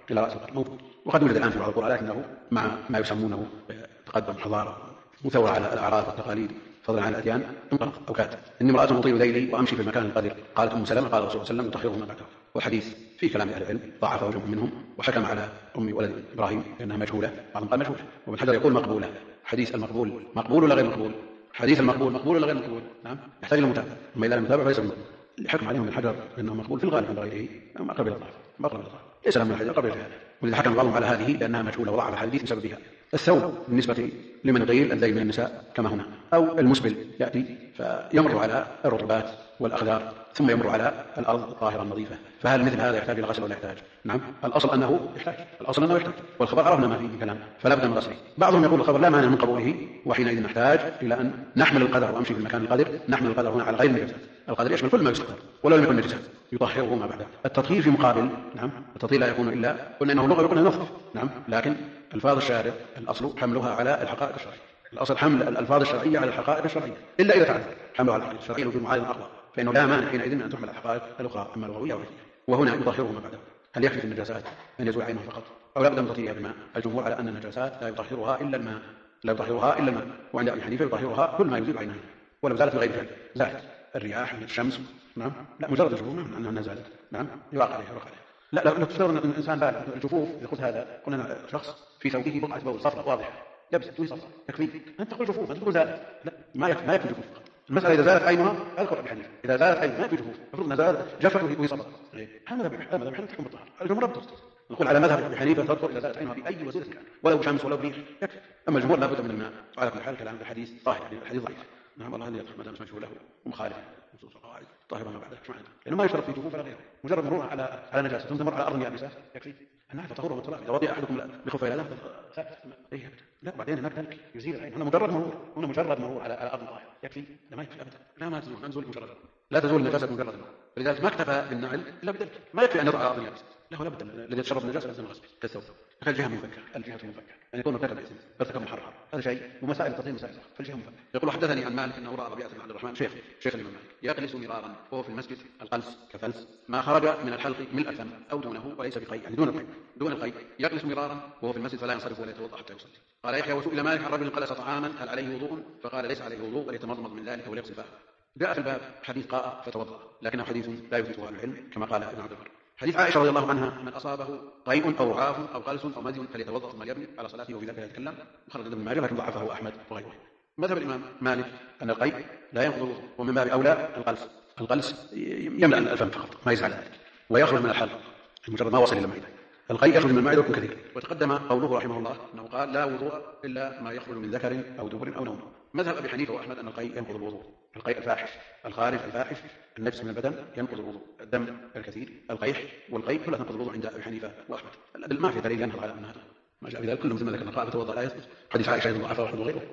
إلى رأس القدم موجود، وقد وجد الآن في بعض القرى لكنه مع ما يسمونه تقدم حضارة مثورة على الأعراف والتقاليد فضلا عن الأديان انقرض أو كاد. إني امرأة أطيل ذيلي وأمشي في المكان القذر، قالت أم سلمة قال الرسول صلى الله عليه وسلم يطهره ما بعده. والحديث في كلام أهل العلم ضعفه جمع منهم وحكم على أم ولد إبراهيم لأنها مجهولة، بعضهم قال مجهولة، وابن حجر يقول مقبولة. حديث المقبول مقبول ولا غير مقبول؟ حديث المقبول مقبول ولا غير مقبول؟ نعم يحتاج إلى المتابعة، أما إذا لم يتابع فليس مقبول. اللي حكم عليهم ابن حجر أنه مقبول في الغالب عند غيره أما أقرب إلى الضعف، ليس لهم الحديث أقرب إلى الجهاد، ولذا حكم بعضهم على هذه لأنها مجهولة وضعف الحديث بسببها. الثوب بالنسبة لمن يطيل الذيل من النساء كما هنا، أو المسبل يأتي فيمر على الرطبات والأخضار ثم يمر على الأرض الطاهرة النظيفة، فهل مثل هذا يحتاج إلى غسل ولا يحتاج؟ نعم الأصل أنه يحتاج، والخبر عرفنا ما فيه من كلام فلا بد من غسله. بعضهم يقول الخبر لا مانع من قبوله، وحينئذ نحتاج إلى أن نحمل القدر وأمشي في المكان القدر، نحمل القدر هنا على غير النجاسات. القدر يشمل كل ما يستقدر ولو لم يكن نجسات يطهره ما بعده. التطهير في مقابل نعم التطهير لا يكون إلا قلنا إنه لغة وقلنا نظف نعم، لكن ألفاظ الشارع الأصل حملها على الحقائق الشرعية، الأصل حمل الألفاظ الشرعية على الحقائق الشرعية، إلا إذا تعذر حملها على الحقائق الشرعية وجود معارض أقوى فإنه لا مانع حينئذ من أن تحمل الحقائق الأخرى أما اللغوية أو الفقهية. وهنا يطهره ما بعده. هل يكفي في النجاسات أن يزول عينه فقط أو لا بد من تطهيرها بالماء؟ الجمهور على أن النجاسات لا يطهرها إلا الماء، وعند أبي حنيفة يطهرها كل ما يزيل عينها ولو زالت بغير فعل، زالت الرياح من الشمس نعم، لا مجرد الجفوف أنها زالت نعم يراق عليها. لا لو تفترض أن الإنسان بالغ الجفوف إذا قلت هذا قلنا شخص في ثوبه بقعة بول صفراء واضحة يبس توي صفراء يكفي أن تقول جفوف، أن تقول زالت، لا ما يكفي جفوف. المسألة إذا زالت عينها أذكر أبي حنيفة إذا زالت عينها ما في جفوف المفروض أن زالت جفت وهي صفراء، هذا مذهب حنيفة تحكم بالطهارة. الجمهور لا تصدق، نقول على مذهب أبي حنيفة تذكر إذا زالت عينها بأي وسيلة كان ولو شمس ولو بريح يكفي، أما الجمهور لا بد من الماء. على كل حال كلام الحديث طاهر، الحديث ضعيف نعم الله أن يدخل ما دام سمعته له ومخالف نصوص القواعد طاهر ما بعده مش معنى لأنه ما يشترط في جفوف ولا غيره، مجرد مرور على نجاسة ثم تمر على أرض يابسة يكفي أنها تطهر من التراب. إذا وضع أحدكم بخفه لا لا بعدين هناك ذلك يزيل العين، هنا مجرد مرور على أرض طاهرة يكفي، لا ما يكفي أبدا، لا ما تزول مجرد، لا تزول النجاسة مجرد مرور. فلذلك ما اكتفى بالنعل إلا بذلك، ما يكفي أن يضع على أرض يابسة، لا ولا بد الذي يتشرب النجاسة لازم غسل كالثوب. الجهة منفكة يعني يكون مرتكب اسم مرتكب محرم هذا شيء، ومسائل التطهير مسائل فالجهة منفكة. يقول حدثني عن مالك أنه رأى ربيعة بن عبد الرحمن شيخ الإمام مالك يقلس مرارا وهو في المسجد القلس كفلس ما خرج من الحلق ملء الفم أو دونه وليس بقيء يعني دون القيء يقلس مرارا وهو في المسجد فلا ينصرف ولا يتوضأ حتى يصلي. قال يحيى وسئل مالك عن رجل قلس طعاما هل عليه وضوء؟ فقال ليس عليه وضوء وليتمضمض من ذلك وليغسل فاه. جاء في الباب حديث قاء فتوضأ لكنه حديث لا يثبته أهل العلم كما قال ابن عبد البر. حديث عائشة رضي الله عنها من أصابه قيء أو رعاف أو قلس أو مزي فليتوضأ ثم يبني على صلاته وفي ذلك يتكلم وخرج ابن ماجه لكن ضعفه أحمد وغيره. مذهب الإمام مالك أن القيء لا ينقض الوضوء ومن باب أولى القلس يملأ الفم فقط ما يزعل ذلك ويخرج من الحلق مجرد ما وصل إلى المعدة. القيء يخرج من المعدة ويكون كثير. وتقدم قوله رحمه الله أنه قال لا وضوء إلا ما يخرج من ذكر أو دبر أو نوم. مذهب أبي حنيفة وأحمد أن القيء ينقض الوضوء. القيء الفاحش الخارج الفاحش النجس من البدن ينقض الوضوء. الدم الكثير القيح والقيء كلها تنقض الوضوء عند أبي حنيفة وأحمد. ما في دليل ينهض على أن هذا ما جاء في ذلك كله مثل ما ذكرنا قال فتوضأ لا يثبت. حديث عائشة أيضا ضعفه وأحمد وغيره.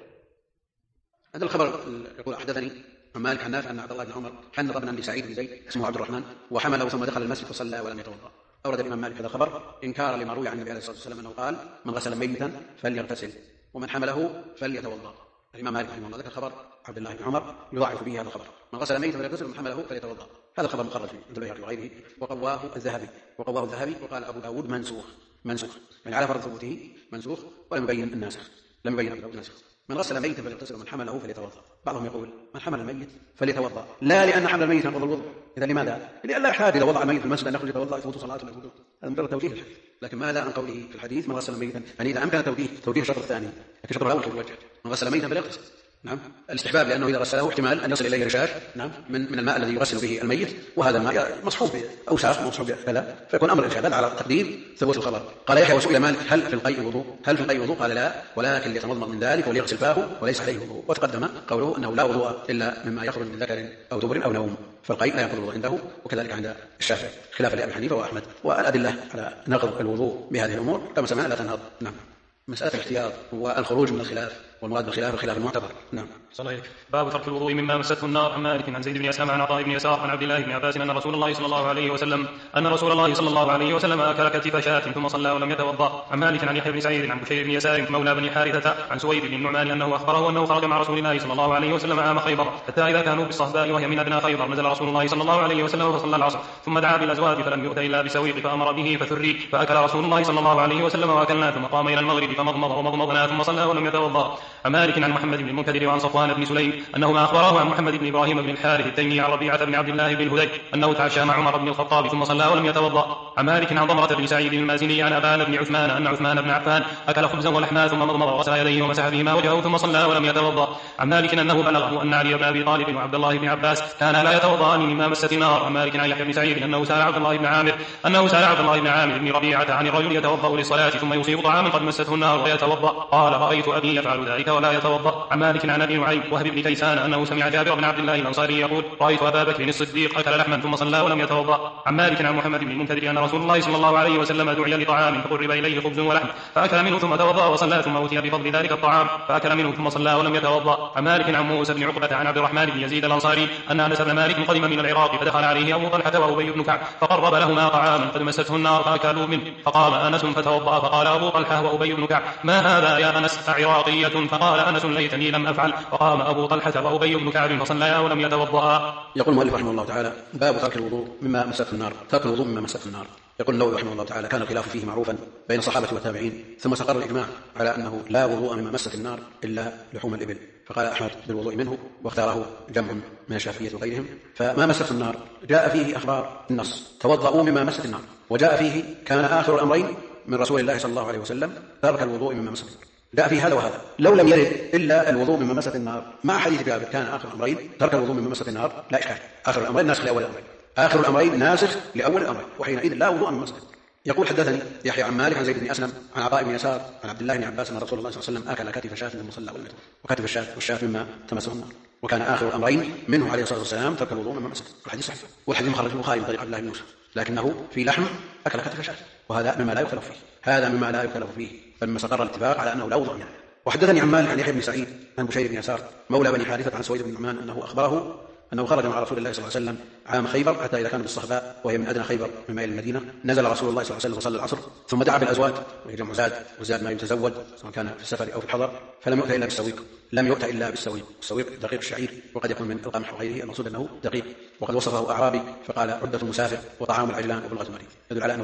هذا الخبر يقول حدثني عن مالك عن نافع أن عبد الله بن عمر حنط ابنا لسعيد بن زيد اسمه عبد الرحمن وحمله ثم دخل المسجد فصلى ولم يتوضأ. أورد الإمام مالك هذا الخبر إنكارا لما روي عن النبي عليه الصلاة والسلام أنه قال من غسل ميتا فليغتسل ومن حمله فليتوضأ. الإمام مالك رحمه الله ذكر خبر عبد الله بن عمر يضاعف به هذا الخبر من غسل ميتا فليغتسل ومن حمله فليتوضأ. هذا الخبر مخرج عند البيهقي وغيره وقواه الذهبي وقال أبو داود منسوخ يعني على فرض ثبوته منسوخ ولم يبين الناسخ لم يبين أبو داود الناسخ. من غسل ميتا فليغتسل ومن حمله فليتوضأ. بعضهم يقول من حمل الميت فليتوضأ لا لأن حمل الميت ينقض الوضوء. إذا لماذا؟ لأن يحتاج إذا وضع الميت في المسجد أن يخرج يتوضأ يفوت صلاة ولا يفوت. هذا مجرد توجيه الحديث لكن ماذا عن قوله في الحديث من غسل ميتا يعني إذا أمكن توجيه الشطر الثاني لكن الشطر الأول الوجه من غسل ميتا فليغتسل نعم الاستحباب لأنه إذا غسله احتمال أن يصل إليه رشاش نعم من الماء الذي يغسل به الميت وهذا الماء مصحوب بأوساخ مصحوب بكذا فيكون أمر الإرشاد على تقدير ثبوت الخبر. قال يحيى وسئل مالك هل في القيء وضوء؟ قال لا ولكن ليتمضمض من ذلك وليغسل فاه وليس عليه وضوء. وتقدم قوله أنه لا وضوء إلا مما يخرج من ذكر أو دبر أو نوم فالقيء لا ينقض الوضوء عنده وكذلك عند الشافعي خلافا لأبي حنيفة وأحمد. والأدلة على نقض الوضوء بهذه الأمور كما سمعنا لا تنهض. نعم مسألة الاحتياط والخروج من الخلاف والمراد بالخلاف الخلاف المعتبر. نعم. صحيح. باب ترك الوضوء مما مسته النار. عن مالك عن زيد بن أسلم عن عطاء بن يسار عن عبد الله بن عباس أن رسول الله صلى الله عليه وسلم أكل كتف شاة ثم صلى ولم يتوضأ. عن مالك عن يحيى بن سعيد عن بشير بن يسار مولى بني حارثة عن سويد بن النعمان أنه أخبره أنه خرج مع رسول الله صلى الله عليه وسلم عام خيبر حتى إذا كانوا بالصهباء وهي من أدنى خيبر نزل رسول الله صلى الله عليه وسلم فصلى العصر ثم دعا بالأزواج فلم يؤت إلا بسويق فأمر به فثري فأكل رسول الله صلى الله عليه وسلم وأكلنا ثم قام إلى المغرب فمضمض ومضمضنا ثم صلى ولم يتوضأ. عن مالك عن محمد بن المنكدر وعن صفوان بن سليم أنهما أخبراه عن محمد بن إبراهيم بن الحارث التيمي عن ربيعة بن عبد الله بن الهذيل أنه تعشى مع عمر بن الخطاب ثم صلى ولم يتوضأ. عن مالك عن ضمرة بن سعيد المازني عن أبان بن عثمان أن عثمان بن عفان أكل خبزا ولحما ثم مضمض وغسل يديه ومسح بهما وجهه ثم صلى ولم يتوضأ. عن مالك أنه بلغه أن علي بن أبي طالب وعبد الله بن عباس كانا لا يتوضأان مما مست النار. عن مالك عن يحيى بن سعيد أنه سأل عبد الله بن عامر بن ربيعة عن الرجل يتوضأ للصلاة ثم يصيب طعاما قد مسته النار ويتوضأ قال رأيت أبي يفعل ذلك ولا يتوضأ. عن مالك عن أبي نعيم وهب بن كيسان أنه سمع جابر بن عبد الله الأنصاري يقول رأيت أبا بكر الصديق أكل لحما ثم صلى ولم يتوضأ. عن مالك عن محمد بن المنكدر أن رسول الله صلى الله عليه وسلم دعي لطعام فقرب إليه خبز ولحم فأكل منه ثم توضأ وصلى ثم أوتي بفضل ذلك الطعام فأكل منه ثم صلى ولم يتوضأ. عن مالك عن موسى بن عقبة عن عبد الرحمن بن يزيد الأنصاري أن أنس بن مالك قدم من العراق فدخل عليه أبو طلحة وأبي بن كعب فقرب لهما طعاما قد مسته النار فأكلوا منه فقام أنس فتوضأ فقال أبو طلحة وأبي بن كعب ما هذا يا أنس أعراقية؟ فقال أنس ليتني لم أفعل. فقام أبو طلحة وأبي بن كعب فصليا ولم يتوضأ. يقول المؤلف رحمه الله تعالى باب ترك الوضوء مما مسته النار. ترك الوضوء مما مسته النار. يقول النووي رحمه الله تعالى كان الخلاف فيه معروفا بين الصحابة والتابعين ثم استقر الإجماع على أنه لا وضوء مما مست النار إلا لحوم الإبل فقال أحمد بالوضوء منه واختاره جمع من الشافعية وغيرهم. فما مسته النار جاء فيه أخبار النص توضؤوا مما مست النار وجاء فيه كان آخر الأمرين من رسول الله صلى الله عليه وسلم ترك الوضوء مما مست النار. جاء فيه هذا وهذا. لو لم يرد إلا الوضوء مما مست النار مع حديث جابر كان آخر الأمرين ترك الوضوء مما مست النار لا إشكال. آخر الأمرين ناسخ لأول الأمرين آخر الأمرين ناسخ لأول الأمرين وحينئذ لا وضوء مما مست النار. يقول حدثني يحيى عن مالك عن زيد بن أسلم عن عطاء بن يسار عن عبد الله بن عباس أن رسول الله صلى الله عليه وسلم أكل كتف شاة ثم صلى ولم يتوضأ. وكتف الشاة والشاة مما تمسه النار وكان آخر الأمرين منه عليه الصلاة والسلام ترك الوضوء مما مست النار. الحديث صحيح والحديث مخرج البخاري من طريق عبد الله بن موسى لكنه في لحم أكل كتف شاة وهذا مما لا يختلف فيه. هذا مما لا يختلف فيه فلما استقر الاتفاق على أنه لا وضوء منه. وحدثني عن مالك عن يحيى بن سعيد عن بشير بن يسار مولى بني حارثة عن سويد بن النعمان أنه أخبره أنه خرج مع رسول الله صلى الله عليه وسلم عام خيبر حتى إذا كان بالصهباء وهي من أدنى خيبر من ميل المدينة نزل رسول الله صلى الله عليه وسلم وصلى العصر ثم دعا بالأزواج وهي جمع زاد وزاد ما يتزود سواء كان في السفر أو في الحضر فلم يؤت إلا بالسويق. لم يؤت إلا بالسويق. السويق دقيق الشعير وقد يكون من القمح وغيره المقصود أنه دقيق وقد وصفه أعرابي فقال عدة المسافر وطعام العجلان وبلغة المريض يدل على أنه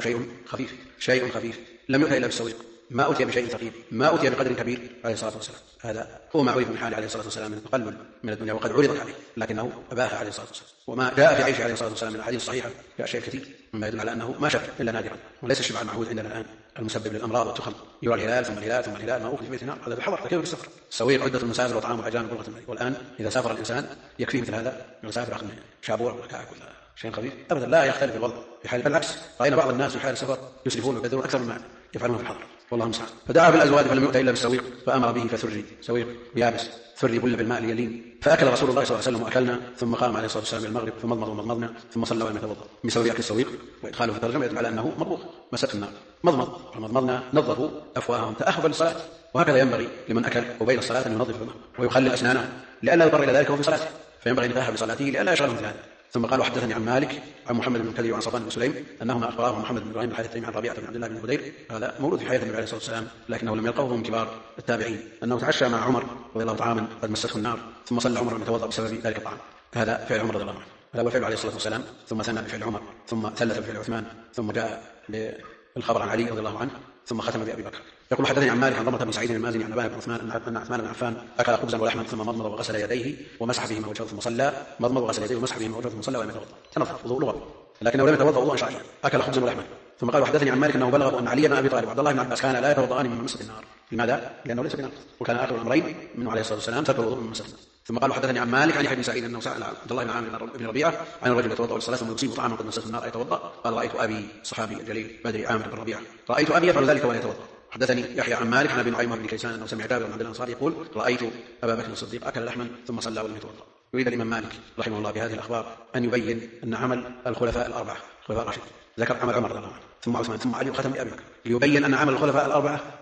شيء خفيف. لم يؤت إلا بالسويق ما أوتي بشيء ثقيل ما أوتي بقدر كبير عليه الصلاة والسلام. هذا هو ما عرف من حاله عليه الصلاة والسلام من التقلل من الدنيا وقد عرضت عليه لكنه أباها عليه الصلاة والسلام. وما جاء في عيشه عليه الصلاة والسلام من الأحاديث الصحيحة جاء شيء كثير مما يدل على أنه ما شبع إلا نادرا وليس الشبع المعهود عندنا الآن المسبب للأمراض والتخم يرى الهلال ثم الهلال ثم الهلال ما أوكل في بيت النار هذا بالحضر كيف بالسفر. السويق عدة المسافر وطعام العجلان وبلغة المريض. والآن إذا سافر الإنسان يكفيه مثل هذا يسافر أخذ شابور ولا كعك ولا شيء خفيف أبدا لا يختلف الوضع في حال بالعكس رأينا بعض الناس في حال السفر يسرفون ويبذلون أكثر مما يفعلون في الحضر والله المستعان. فدعا بالأزواج فلم يؤت إلا بالسويق فأمر به فثري سويق يابس ثري بل بالماء ليلين فأكل رسول الله صلى الله عليه وسلم وأكلنا ثم قام عليه الصلاة والسلام المغرب فمضمض ومضمضنا ثم صلى ولم يتوضأ. من سوي أكل السويق وإدخاله في الترجمة يدل على أنه مطبوخ مسته النار. مضمضنا نظفوا أفواههم تأهبا للصلاة وهكذا ينبغي لمن أكل قبيل الصلاة أن ينظف فمه ويخلل أسنانه لئلا يضطر إلى ذلك وفي صلاته فينبغي أن يتأهب لصلاته لئلا يشغله مثل هذا. ثم قال وحدثني عن مالك عن محمد بن المنكدر وعن صفوان بن سليم أنهما أخبراه محمد بن إبراهيم الحارث التيمي عن ربيعة بن عبد الله بن الهذيل هذا مولود في حياة النبي عليه الصلاة والسلام لكنه لم يلقه من كبار التابعين أنه تعشى مع عمر رضي الله طعاما قد مسته النار ثم صلى عمر لم يتوضأ بسبب ذلك الطعام. هذا فعل عمر رضي الله عنه هذا هو فعل عليه الصلاة والسلام ثم ثنى بفعل عمر ثم ثلث بفعل عثمان ثم جاء بالخبر عن علي رضي الله عنه ثم ختم بأبي بكر. يقول حدثني عن مالك عن ضمرة بن سعيد المازني عن أبان بن عثمان أن عثمان بن عفان أكل خبزا ولحما ثم مضمض وغسل يديه ومسح بهما وجهه ثم صلى مضمض وغسل يديه ومسح بهما وجهه ثم صلى ولم يتوضأ. تنظف وضوء لغوي لكنه لم يتوضأ وضوءا شرعيا أكل خبزا ولحما. ثم قال وحدثني عن مالك أنه بلغه أن علي بن أبي طالب وعبد الله بن عباس كان لا يتوضأان من مسة النار. لماذا؟ لأنه ليس بنار وكان آخر الأمرين منه عليه الصلاة والسلام ترك الوضوء من مسة النار. ثم قال وحدثني عن مالك عن يحيى بن سعيد أنه سأل عبد الله بن عامر بن ربيعة عن الرجل يتوضأ للصلاة ثم يصيب طعاما قد مسته النار أيتوضأ؟ قال رأيت أبي الصحابي الجليل بدري عامر بن ربيعة رأيت أبي يفعل ذلك ولا يتوضأ. حدثني يحيى عن مالك عن ابي نعيم بن كيسان انه سمع جابر بن عبد الله الانصاري يقول رايت ابا بكر الصديق اكل لحما ثم صلى ولم يتوضا. يريد الامام مالك رحمه الله بهذه الاخبار ان يبين ان عمل الخلفاء الاربعه الخلفاء الراشدين ذكر عمل عمر رضي الله عنه ثم عثمان ثم علي وختم بابي بكر ليبين ان عمل الخلفاء الاربعه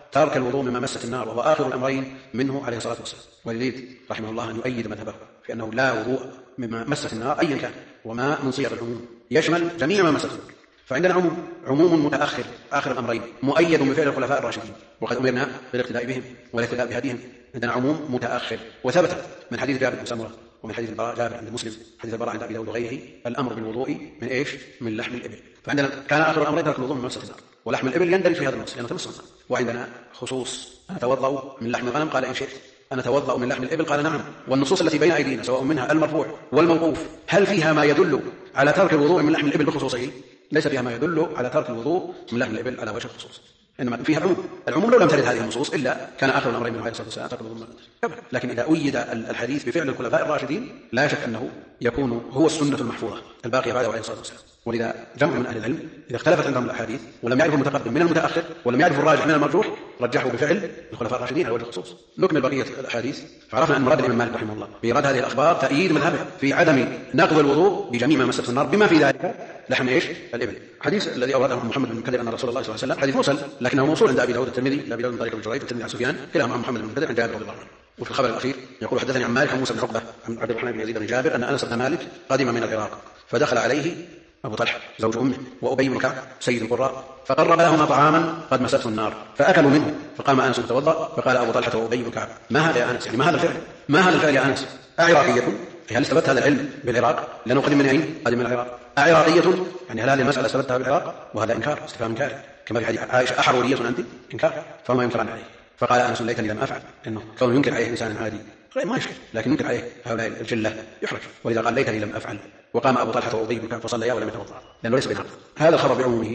ترك الوضوء مما مست النار، وهو آخر الأمرين منه عليه الصلاة والسلام. ويريد رحمه الله أن يؤيد مذهبه في أنه لا وضوء مما مست النار أيا كان، وما من صيغ العموم يشمل جميع ما مست النار. فعندنا عموم متأخر آخر الأمرين مؤيد بفعل الخلفاء الراشدين، وقد أمرنا بالاقتداء بهم والاقتداء بهديهم. عندنا عموم متأخر، وثبت من حديث جابر بن سمرة ومن حديث البراء جابر عند مسلم، حديث البراء عند أبي داود وغيره، الأمر بالوضوء من إيش؟ من لحم الإبل. فعندنا كان آخر الأمرين ترك الوضوء من مسة النار، ولحم الإبل يندرج في هذا النص لأنه تمس النار. وعندنا خصوص: أنا أتوضأ من لحم الغنم، قال إن شئت. أنا أتوضأ من لحم الإبل، قال نعم. والنصوص التي بين أيدينا سواء منها المرفوع والموقوف هل فيها ما يدل على ترك الوضوء من لحم الإبل بخصوصه؟ ليس فيها ما يدل على ترك الوضوء من لحم الإبل على وجه الخصوص، إنما فيها العموم لو لم ترد هذه النصوص إلا كان آخر الأمرين من عليه الصلاة والسلام ترك الوضوء. لكن إذا أيد الحديث بفعل الخلفاء الراشدين لا شك أنه يكون هو السنة المحفوظة الباقية بعده عليه الصلاة والسلام. ولذا جمع من أهل العلم إذا اختلفت عندهم الأحاديث ولم يعرفوا المتقدم من المتأخر ولم يعرفوا الراجح من المرجوح رجحوا بفعل الخلفاء الراشدين على وجه الخصوص. نكمل بقية الأحاديث. فعرفنا أن مراد الإمام مالك رحمه الله بإيراد هذه الأخبار تأييد مذهبه في عدم نقض الوضوء بجميع ما مست النار بما في ذلك لحم إيش؟ الإبل. حديث الذي أورده محمد بن منكدر أن رسول الله صلى الله عليه وسلم حديث مرسل لكنه موصول عند أبي داود الترمذي لأبي داود من طريق ابن جريج والترمذي عن سفيان كلاهما عن محمد بن منكدر عن جابر رضي الله عنه. وفي الخبر الأخير يقول: حدثني عن مالك عن موسى بن عقبة عن عبد الرحمن بن يزيد بن جابر أن أنس بن مالك قدم من العراق فدخل عليه أبو طلحة زوج أمه وأبي بن كعب سيد القراء فقرب لهما طعاما قد مسته النار فأكلوا منه، فقام أنس يتوضأ فقال أبو طلحة وأبي بن كعب: ما هذا يا أنس؟ يعني ما هذا الفعل يا أنس؟ أعراقية؟ هل استبت هذا العلم بالعراق؟ لأنه قدم من أين؟ قدم من العراق. أعراقية؟ يعني هل هذه المسألة استبتها بالعراق؟ وهذا إنكار، استفهام إنكار، كما في حديث عائشة: أحرورية أنت؟ إنكار، فما ينكر عليه. فقال أنس: ليتني لم أفعل. إنه كون ينكر عليه إنسان عادي ما يشكل، لكن ينكر عليه هؤلاء الجلة يحرج، ولذا قال: ليتني لم أفعل. وقام أبو طلحة وأبي بن كعب فصليا ولم يتوضأ، لأنه ليس بينهم. هذا الخبر بعمومه.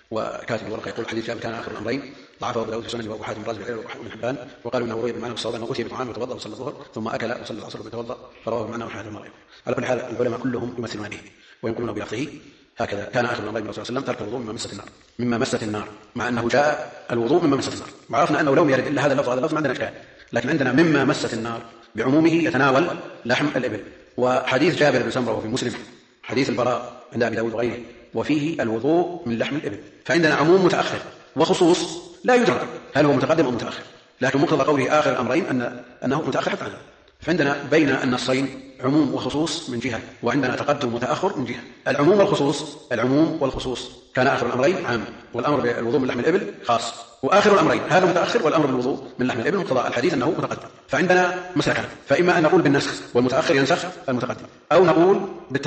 وكاتب الورقة يقول: حديث كان آخر الأمرين ضعفه أبو داود في سننه وأبو حاتم الرازي وابن حبان، وقالوا إنه روي بمعنى الصواب أنه أتي بطعام وتوضأ وصلى الظهر ثم أكل وصلى العصر ويتوضأ، فرواه بمعنى وحاد المرأة. على كل حال العلماء كلهم يمثلون به وينقلون بلفظه هكذا: كان آخر الأمرين من رسول الله صلى الله عليه وسلم ترك الوضوء مما مست النار، مع أنه جاء الوضوء مما مست النار. وعرفنا أنه لو يرد إلا هذا اللفظ ما عندنا إشكال، لكن عندنا مما مست النار بعمومه يتناول لحم الإبل. وحديث جابر بن سمرة وفي مسلم حديث البراء عند أبي داود وغيره وفيه الوضوء من لحم الإبل. فعندنا عموم متأخر وخصوص لا يدرك هل هو متقدم أو متأخر، لكن مقتضى قوله آخر الأمرين أنه متأخر حتى عنه. فعندنا بين النصين عموم وخصوص من جهة، وعندنا تقدم وتأخر من جهة. العموم والخصوص كان آخر الأمرين عام، والأمر بالوضوء من لحم الإبل خاص، وآخر الأمرين هذا متأخر والأمر بالوضوء من لحم الإبل مقتضى الحديث أنه متقدم. فعندنا مسلكان: فإما أن نقول بالنسخ والمتأخر ينسخ المتقدم، أو نقول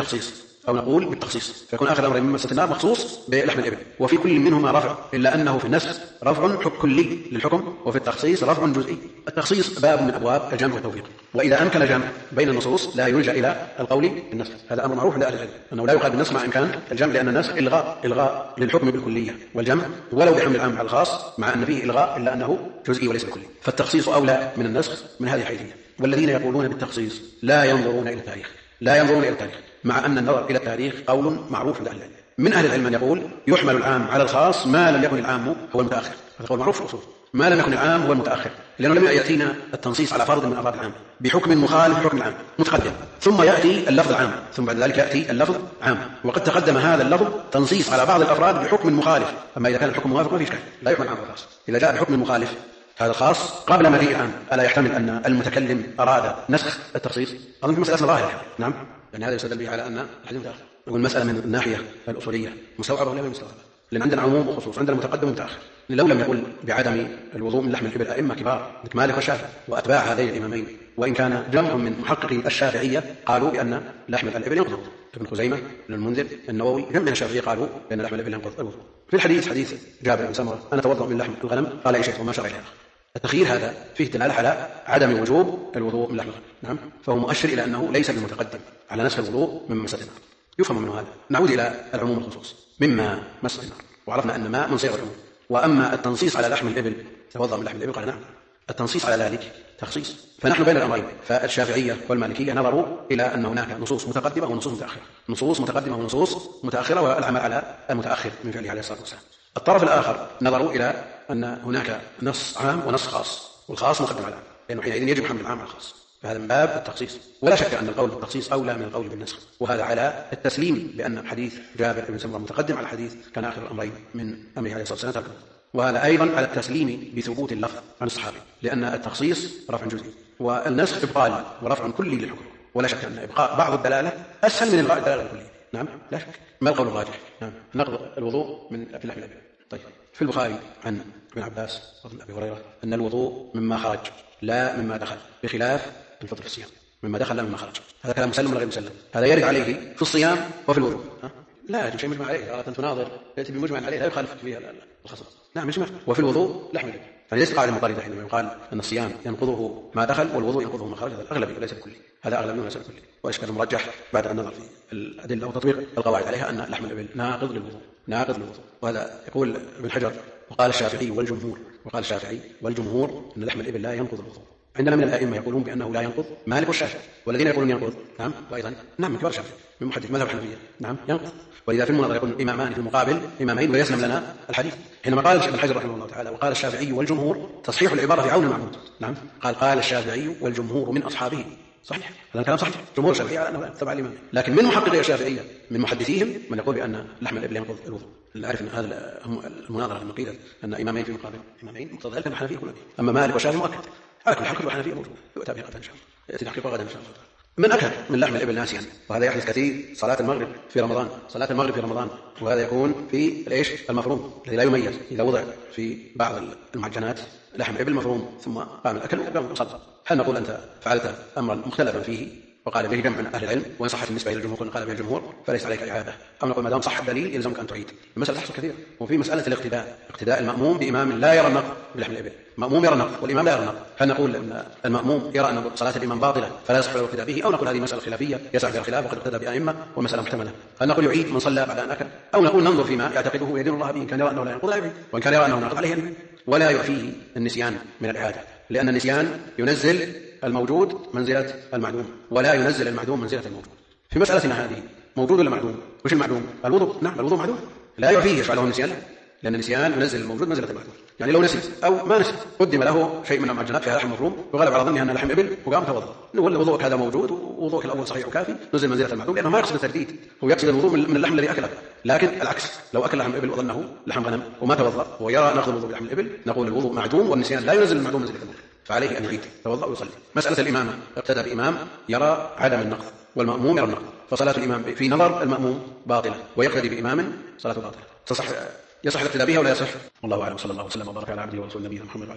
بالتخصيص، فيكون آخر الأمرين من مسة النار مخصوص بلحم الإبل. وفي كل منهما رفع، إلا أنه في النسخ رفع كلي للحكم، وفي التخصيص رفع جزئي. التخصيص باب من أبواب الجمع والتوفيق، وإذا أمكن الجمع بين النصوص لا يلجأ إلى القول بالنسخ. هذا أمر معروف لأهل العلم أنه لا يقال بالنسخ مع إمكان الجمع، لأن النسخ إلغاء للحكم بالكلية، والجمع ولو بحمل العام على الخاص مع أن فيه إلغاء إلا أنه جزئي وليس بكلي. فالتخصيص أولى من النسخ من هذه الحيثية. والذين يقولون بالتخصيص لا ينظرون إلى التاريخ، مع أن النظر إلى التاريخ قول معروف عند أهل العلم. من أهل العلم من يقول يحمل العام على الخاص ما لم يكن العام هو المتأخر، هذا قول معروف في الأصول. ما لم يكن العام هو المتأخر، لأنه لم يأتينا التنصيص على فرض من أفراد العام بحكم مخالف لحكم العام متقدم، ثم يأتي اللفظ العام، ثم بعد ذلك يأتي اللفظ عام، وقد تقدم هذا اللفظ تنصيص على بعض الأفراد بحكم مخالف. أما إذا كان الحكم موافق ما في إشكال، لا يحمل العام على الخاص. إذا جاء بحكم مخالف هذا الخاص قبل مجيء العام، ألا يحتمل أن المتكلم أراد نسخ التخصيص؟ أظن في مسألة ظاهرة. نعم، يعني هذا يستدل به على أن الحديث متأخر. والمسألة من الناحية الأصولية مستوعبة ولا غير مستوعبة؟ لأن عندنا عموم وخصوص، عندنا متقدم ومتأخر. لو لم يقل بعدم الوضوء من لحم الإبل أئمة كبار مثل مالك والشافعي وأتباع هذين الإمامين، وإن كان جمع من محققي الشافعية قالوا بأن لحم الإبل ينقض الوضوء، ابن خزيمة، ابن المنذر، النووي، جمع من الشافعية قالوا بأن لحم الإبل ينقض الوضوء. في الحديث حديث جابر بن سمرة: أنا أتوضأ من لحم الغنم، قال إن شئت وما شرع إليها. التخيير هذا فيه دلالة على عدم وجوب الوضوء من لحم الغنم، نعم، فهو مؤشر إلى أنه ليس بالمتقدم على نسخ الوضوء من مسة النار. يفهم منه هذا. نعود إلى العموم والخصوص مما مس النار، وعرفنا أن ما من صيغ العموم. وأما التنصيص على لحم الإبل توضأ من لحم الإبل، قال نعم، التنصيص على ذلك تخصيص. فنحن بين الأمرين، فالشافعية والمالكية نظروا إلى أن هناك نصوص متقدمة ونصوص متأخرة، نصوص متقدمة ونصوص متأخرة، والعمل على المتأخر من فعله عليه الصلاة والسلام. الطرف الآخر نظروا إلى أن هناك نص عام ونص خاص، والخاص مقدم على العام، لأنه حينئذ يجب حمل العام على الخاص، فهذا من باب التخصيص. ولا شك أن القول بالتخصيص أولى من القول بالنسخ، وهذا على التسليم بأن حديث جابر بن سمرة متقدم على حديث كان آخر الأمرين من أمره عليه الصلاة والسلام. وهذا أيضا على التسليم بثبوت اللفظ عن الصحابي، لأن التخصيص رفع جزئي والنسخ إبقاء ورفع كلي للحكم، ولا شك أن إبقاء بعض الدلالة أسهل من إلغاء الدلالة الكلية. نعم لا شك. ما القول الراجح؟ نعم نقض الوضوء من في اللحم الأبيض. طيب في البخاري عن ابن عباس وابن أبي هريرة أن الوضوء مما خرج لا مما دخل، بخلاف الفطر في الصيام، مما دخل لا مما خرج. هذا كلام مسلم ولا غير مسلم؟ هذا يرد عليه في الصيام وفي الوضوء. لا يجب شيء مجمع عليه، أردت أن تناظر يأتي بمجمع عليه لا يخالف فيها الخصم. نعم مجمع. وفي الوضوء لحم الإبل، فليس قاعدة مطاردة حينما يقال أن الصيام ينقضه ما دخل والوضوء ينقضه ما خرج، هذا الأغلبي وليس الكلي، هذا أغلبي وليس الكلي. والإشكال المرجح بعد أن نظر في الأدلة وتطبيق القواعد عليها أن لحم الإبل ناقض للوضوء، ناقض للوضوء. وهذا يقول ابن حجر وقال الشافعي والجمهور أن لحم الإبل لا ينقض الوضوء. عندنا من الأئمة يقولون بأنه لا ينقض، مالك والشافعي، والذين يقولون ينقض نعم وأيضا نعم من كبار الشافعي من محدث مذهب الحنفية نعم ينقض. ولذا في المناظرة يكون إمامان في المقابل إمامين ويسلم لنا الحديث. حينما قال ابن حجر رحمه الله تعالى وقال الشافعي والجمهور، تصحيح العبارة في عون المعبود. نعم قال الشافعي والجمهور من أصحابه، صحيح هذا الكلام صحيح. جمهور الشافعية على أنه تبع الإمام، لكن من محققي الشافعية من محدثيهم من يقول بأن لحم الإبل ينقض الوضوء. نعرف أن هذا المناظرة لما قيلت أن إمامين في مقابل إمامين مقتضى ذلك الحنفية كلهم، أما مالك والشافعي مؤكد على كل حال كل الحنفية موجود يؤتى بها غدا إن شاء الله، يأتي تحقيقها غدا إن شاء الله. من أكل من لحم الإبل ناسيا، وهذا يحدث كثير صلاة المغرب في رمضان، وهذا يكون في المفروم الذي لا يميز، إذا وضع في بعض المعجنات لحم إبل مفروم ثم قام الأكل وقام صلى، هل نقول أنت فعلت أمرا مختلفا فيه وقال به جمع من أهل العلم وإن صحت بالنسبة إلى الجمهور قال به الجمهور فليس عليك إعادة، أو نقول ما دام صح الدليل يلزمك أن تعيد؟ المسألة تحصل كثيرا. وفي مسألة اقتداء المأموم بإمام لا يرى النقض بلحم الإبل، مأموم يرى النقض والإمام لا يرى النقض، هل نقول أن المأموم يرى أن صلاة الإمام باطلة فلا يصح له الاقتداء به، أو نقول هذه مسألة خلافية يسع فيها الخلاف وقد اقتدى بأئمة ومسألة محتملة، هل نقول يعيد من صلى بعد أن أكل، أو نقول ننظر فيما يعتقده ويدين الله به، إن كان يرى أنه لا ينقض لا يعيد، وإن كان يرى أنه ناقض عليه يعيد، ولا يعفيه النسيان من الإعادة، لأن النسيان ينزل الموجود منزلة المعدوم ولا ينزل المعدوم منزلة الموجود. في مسألتنا هذه موجود ولا معدوم؟ وش المعدوم؟ الوضوء. نعم الوضوء معدوم، لا يعفيه يشفع النسيان، لأن النسيان ينزل الموجود منزلة المعدوم. يعني لو نسي أو ما نسي قدم له شيء من المعجنات فيها لحم مفروم وغلب على ظنه أن لحم إبل وقام توضأ، نقول وضوءك هذا موجود ووضوءك الأول صحيح وكافي، نزل منزلة المعدوم، لأنه ما يقصد الترديد، هو يقصد الوضوء من اللحم الذي أكله. لكن العكس، لو أكل لحم إبل وظنه لحم غنم وما توضأ ويرى ناخذ الوضوء بلحم الإبل، نقول الوضوء معدوم والنسيان لا ينزل المعدوم منزلة الموجود، فعليه أن يعيد توضأ ويصلي. مسألة الإمامة، اقتدى بإمام يرى عدم النقض والمأموم يرى النقض، فصلاة الإمام في نظر المأموم باطلة ويقتدي بإمام صلاة باطلة، يصح الاقتداء بها ولا يصح؟ والله أعلم. صلى الله وسلم وبارك على عبده ورسوله نبينا محمد.